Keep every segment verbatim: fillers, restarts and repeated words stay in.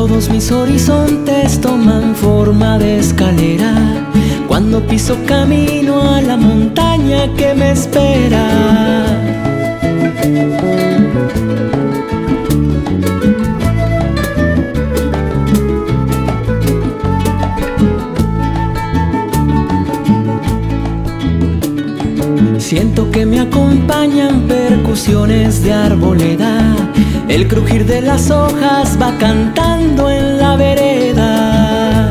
Todos mis horizontes toman forma de escalera cuando piso camino a la montaña que me espera. Siento que me acompañan percusiones de arboleda, el crujir de las hojas va cantando en la vereda.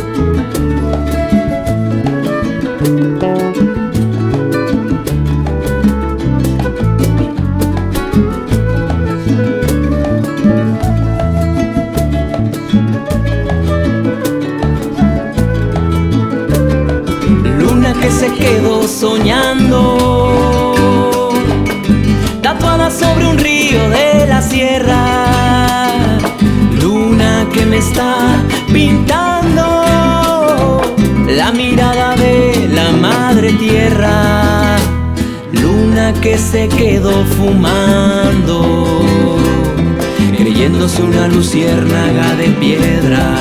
Luna que se quedó soñando, tatuada sobre un río de la sierra. Luna que me está pintando la mirada de la madre tierra. Luna que se quedó fumando, creyéndose una luciérnaga de piedra.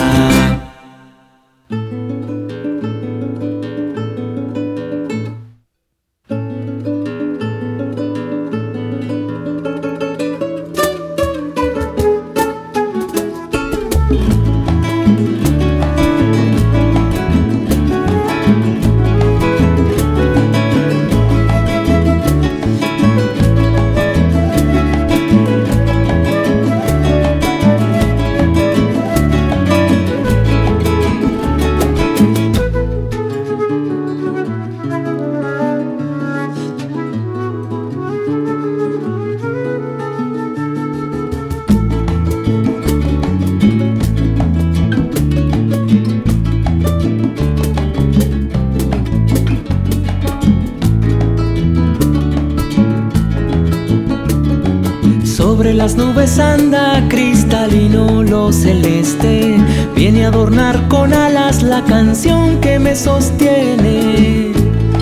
Sobre las nubes anda cristalino lo celeste, viene a adornar con alas la canción que me sostiene.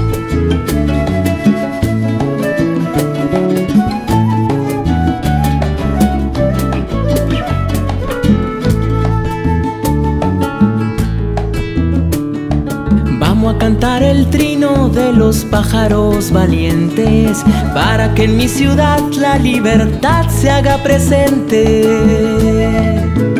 Vamos a cantar el trino de los pájaros valientes, para que en mi ciudad la libertad se haga presente.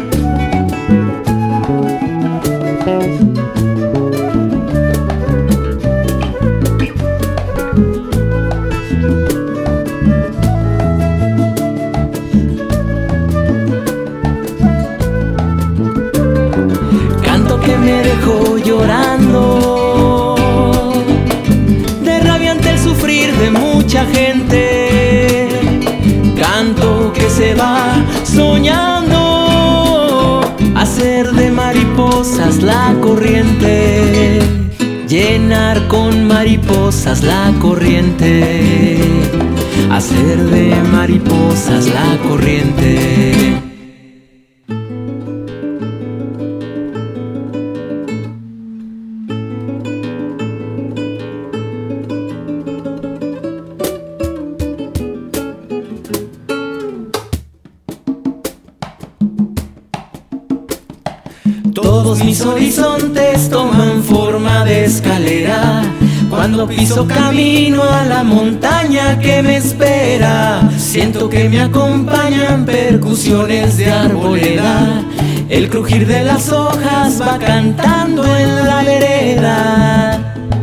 Canto que me dejó llorando, de rabia ante el sufrir de mucha gente. Canto que se va soñando, hacer de mariposas la corriente, llenar con mariposas la corriente, hacer de mariposas la corriente. Todos mis horizontes toman forma de escalera cuando piso camino a la montaña que me espera. Siento que me acompañan percusiones de arboleda, el crujir de las hojas va cantando en la vereda.